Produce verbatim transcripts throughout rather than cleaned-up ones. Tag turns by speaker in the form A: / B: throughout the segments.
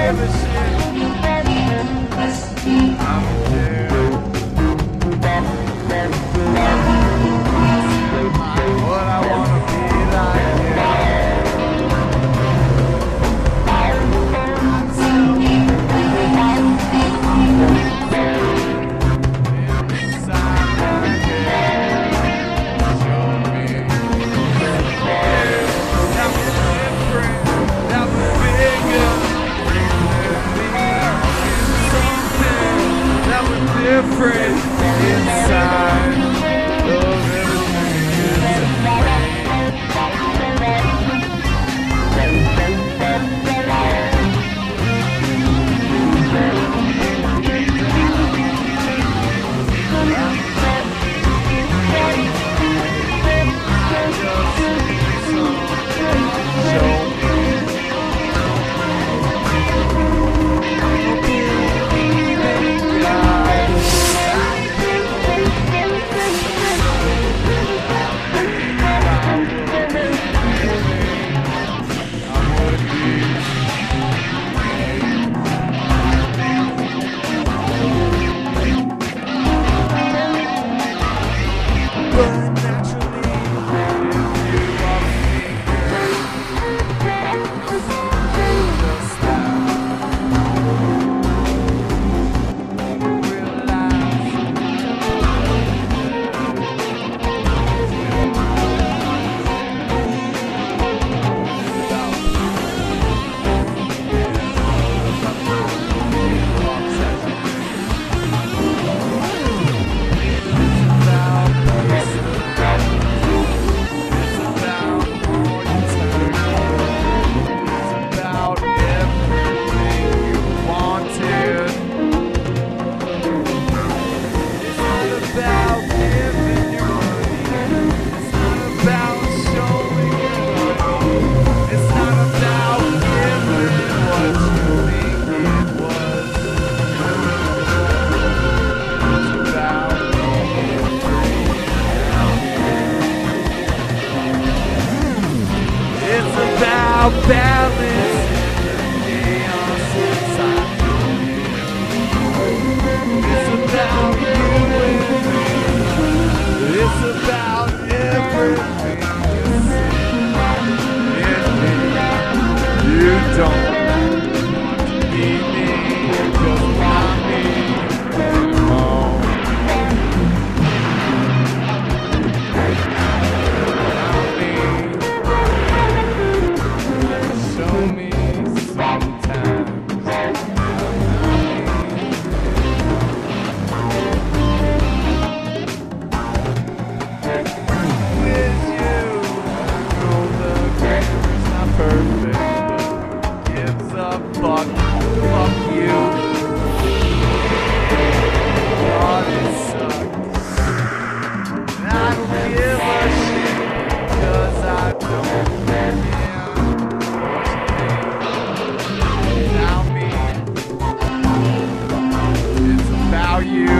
A: give a shit. I'm there. What I wanna be like you. Inside my head, show me. That was different, that was bigger. Something that was different inside of everything balance chaos inside you. It's about you and me. It's about everything you see in me. You don't want to be me, just not me anymore. Fuck, fuck you. God, it sucks. And I don't give a shit because I don't care without me. It's about you.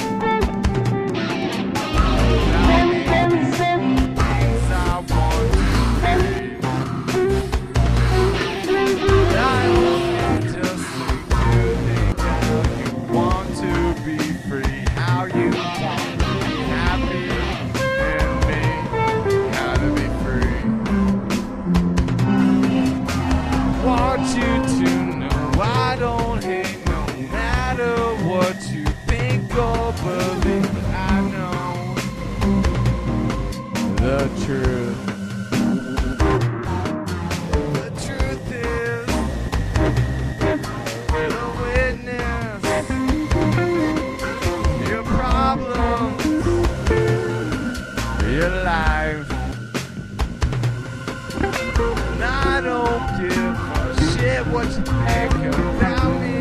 A: You to know I don't hate no matter what you think or believe. I know the truth. The truth is the witness. Your problems, your life. And I don't give shit what you think about me.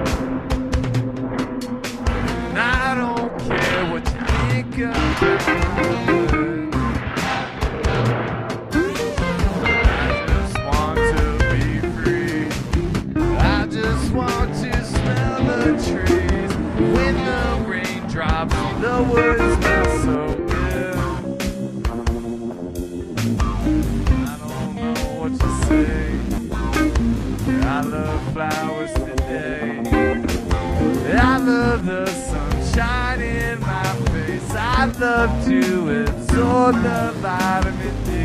A: And I don't care what you think about me. I just want to be free. I just want to smell the trees. When the rain drops, the woods smell so good. I don't know what to say. I love you. flowers today. I love the sunshine in my face. I love to absorb the vitamin D.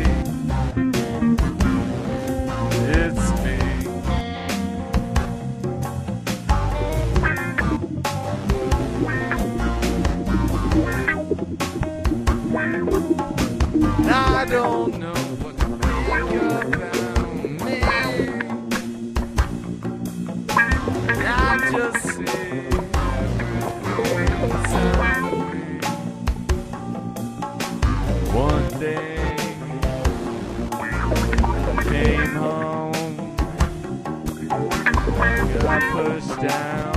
A: It's me. I don't know what to think about me. I just see everything inside me. One day I came home, got pushed down,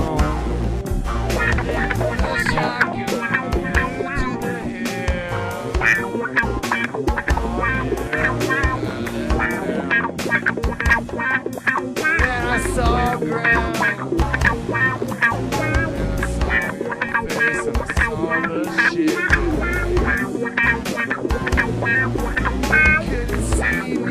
A: pushed shotgun to the hill. Then I saw ground, and I saw your face, and I saw the shit. Couldn't see me.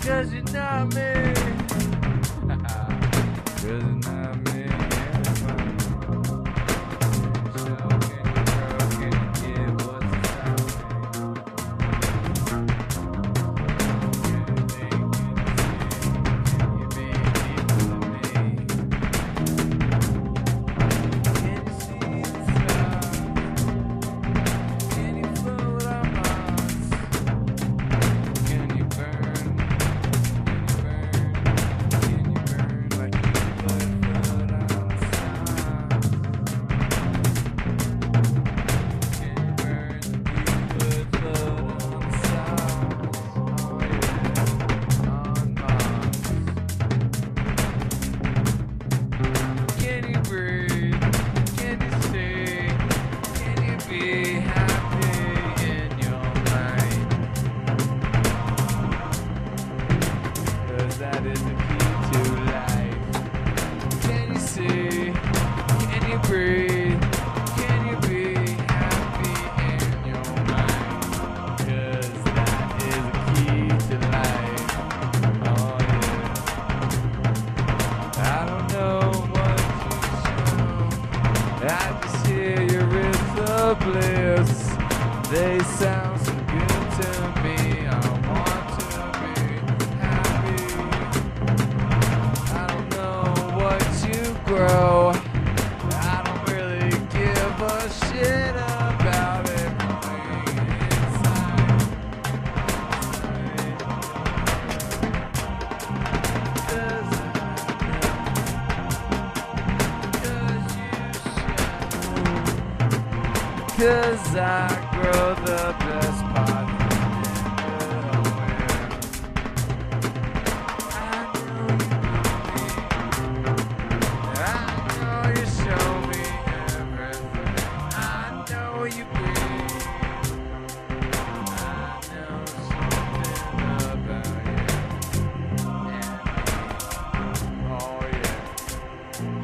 A: Cause you're not me. Cause you're not me. So can you grow, can you give what's inside me? Can you think, can you see, can you be deeper than me? Can you see the stars? Can you float on Mars? Can you burn? Can you burn like you put foot on the stars? Can you burn like you put foot on the stars? Oh yeah, on Mars. Can you breathe? Can you see? Can you be happy in your mind? 'Cause that is the key to life. Can you see? Can you breathe? Can you be happy in your mind? 'Cause that is the key to life. Oh yeah. I don't know what to show. I just hear your rhythms of bliss. They sound so good to me. I want to be happy. I don't know what you grow. I don't really give a shit about everything inside. Cause I know, 'cause you shine. Cause I grow the best part in nowhere. I know you know me. I know you show me everything. I know you breathe. I know something about you and me. Oh yeah.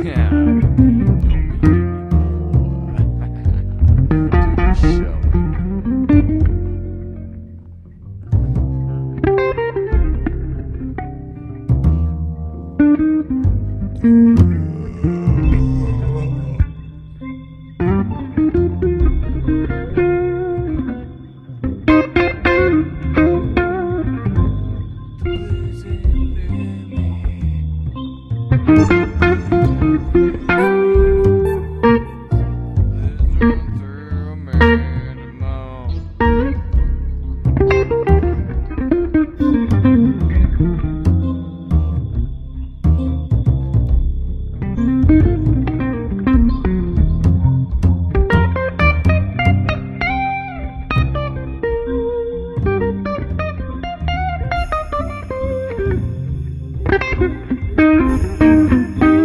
A: Yeah, you don't need anymore. Do show me. Thank you.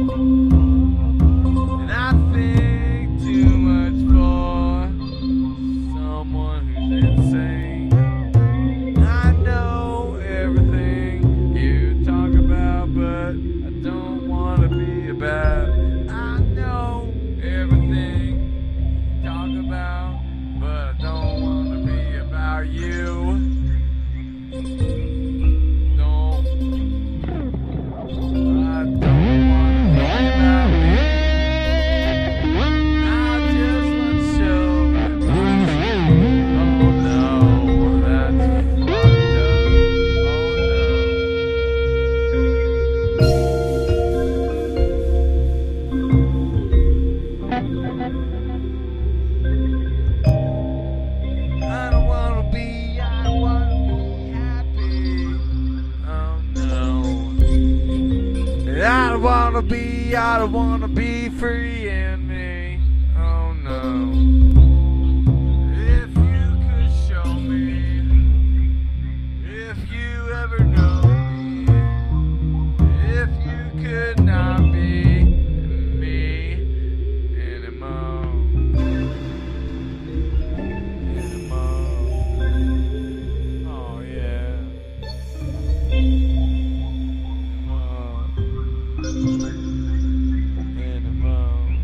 A: And I think too much for someone who's insane. I know everything you talk about, but I don't want to be about. I know everything you talk about, but I don't want to be about you. Don't. I don't want to be about me. I just want to show my. Oh no, that's fucked up. Oh no. I don't want to be, I want to be happy. Oh no. I don't want to be, I don't want to be free in me. Oh no. If you could show me, if you ever know me, if you could not be me anymore. Anymore. Oh yeah. Anymore. Anymore.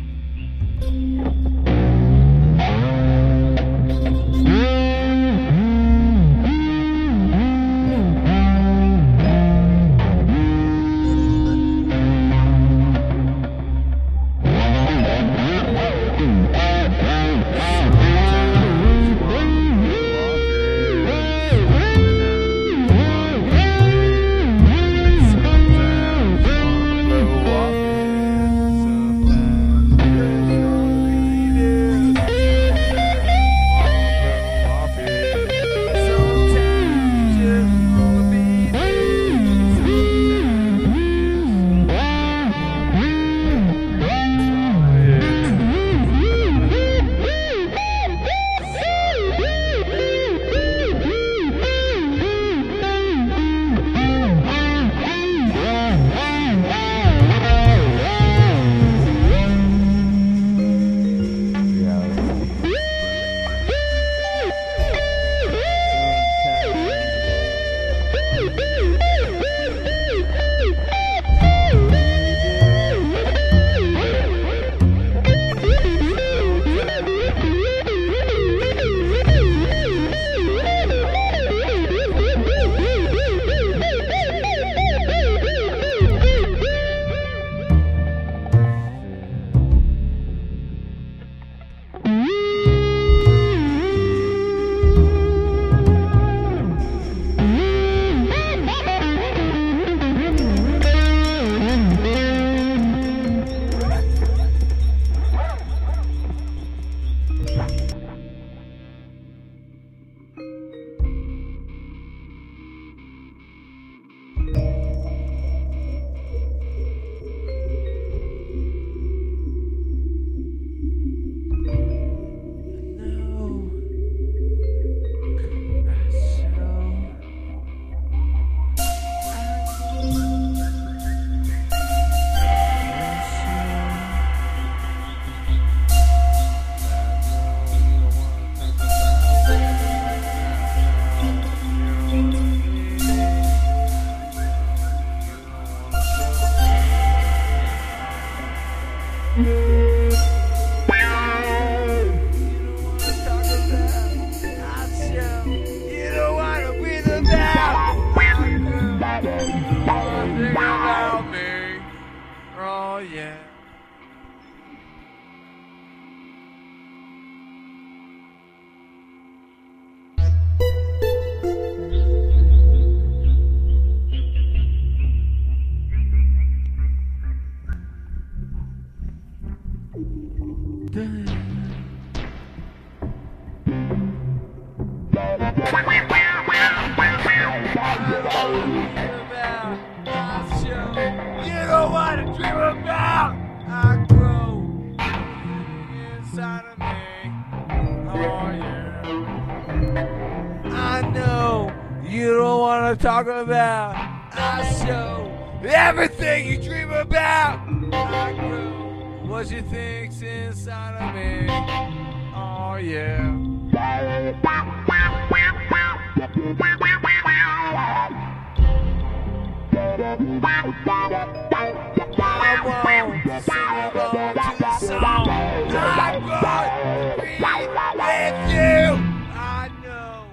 A: You don't want to dream about. I grow inside of me. Oh yeah. I know you don't want to talk about. I show everything you dream about. what you think's inside of me. Oh yeah. I won't sing along to the song. I'm going to be with you. I know.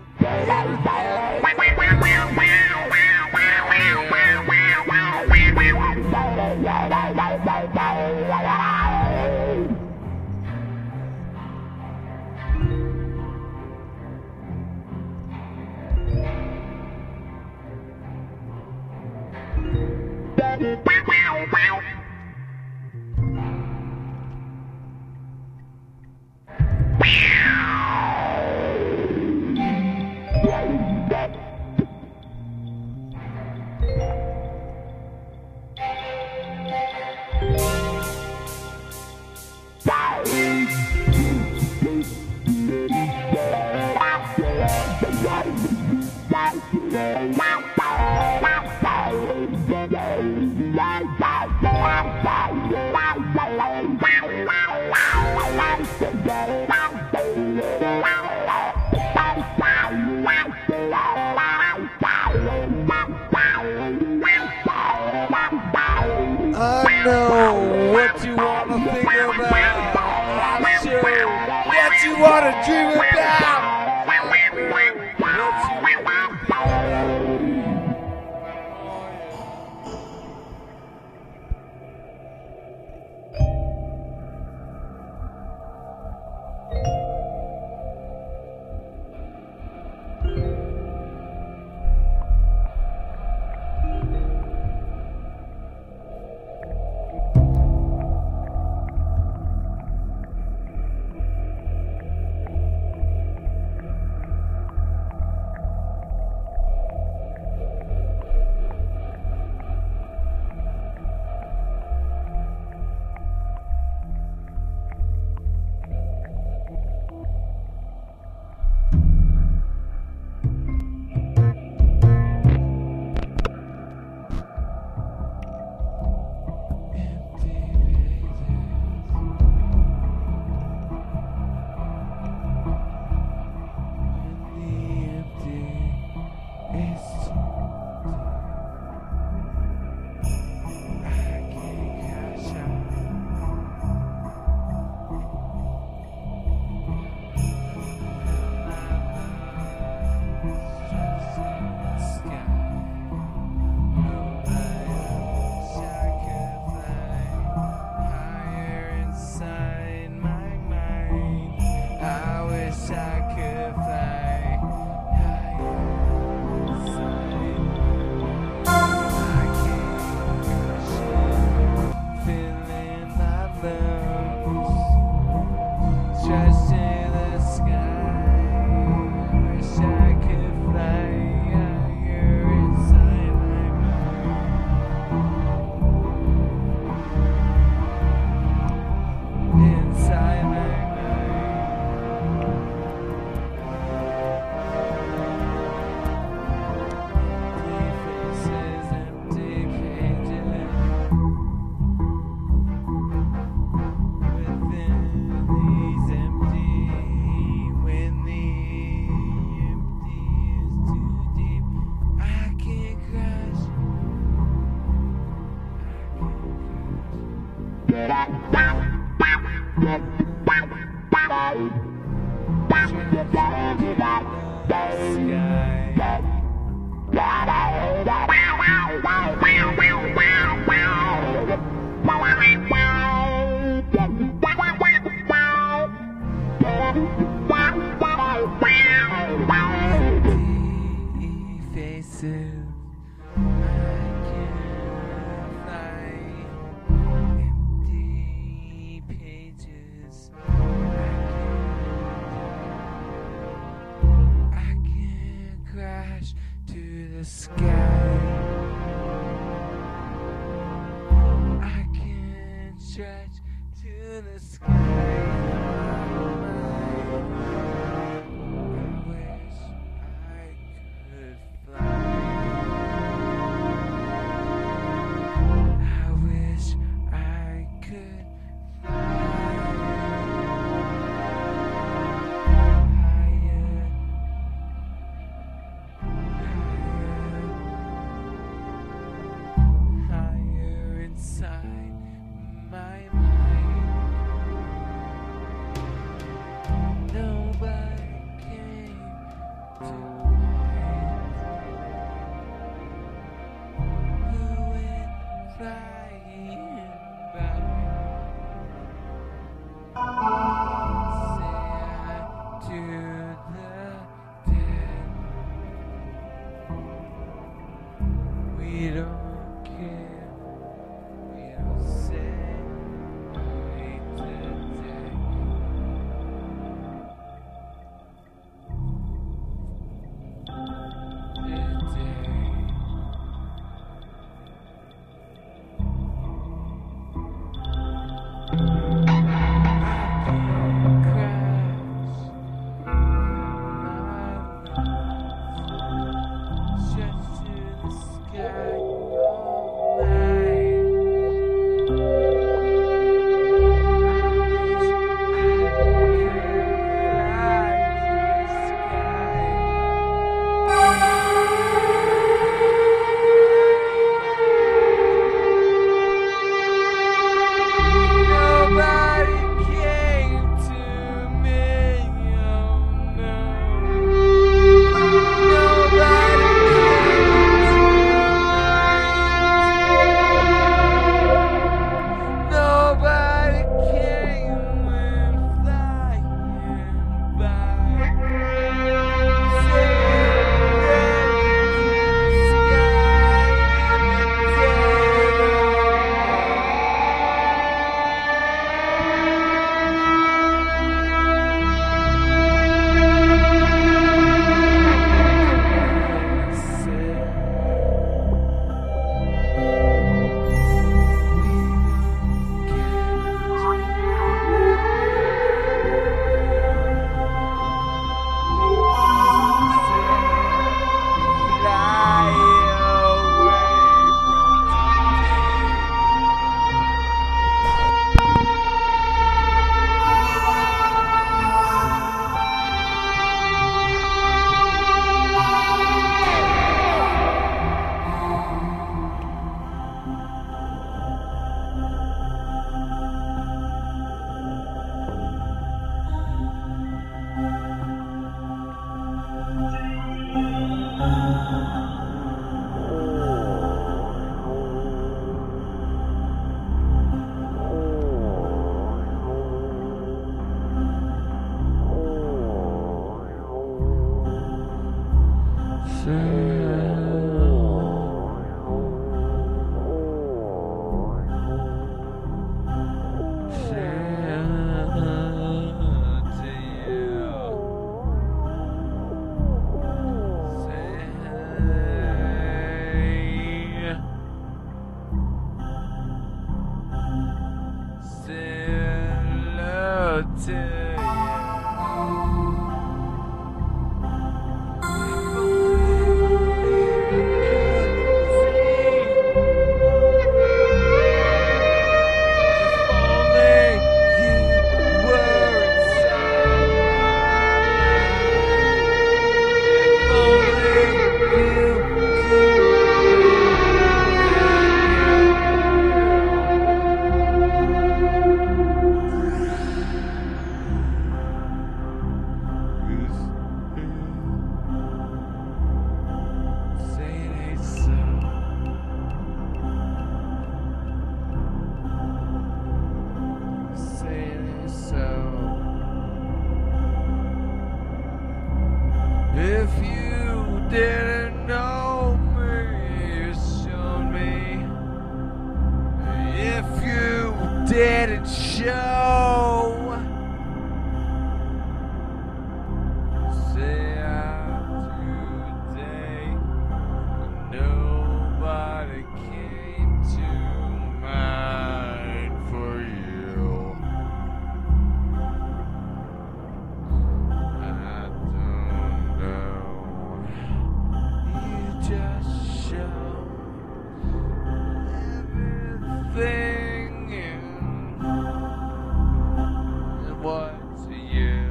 A: I know what you wanna think about. I'm sure what you wanna dream about.
B: I
A: Didn't know me, you showed me. If you didn't show, say out today. Nobody came to mind for you. I don't know. Just show everything in what's you.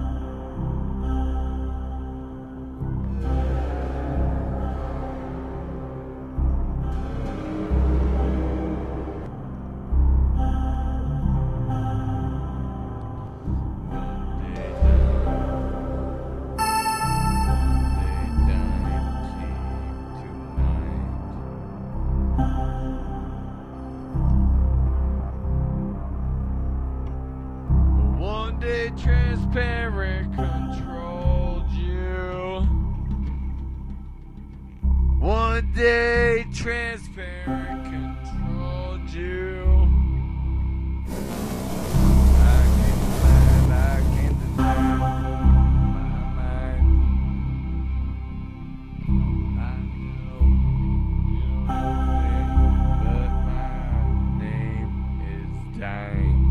A: One day transparent controlled you. One day transparent controlled you. I can't deny, I can't deny my mind. I know you know me, but my name is Time.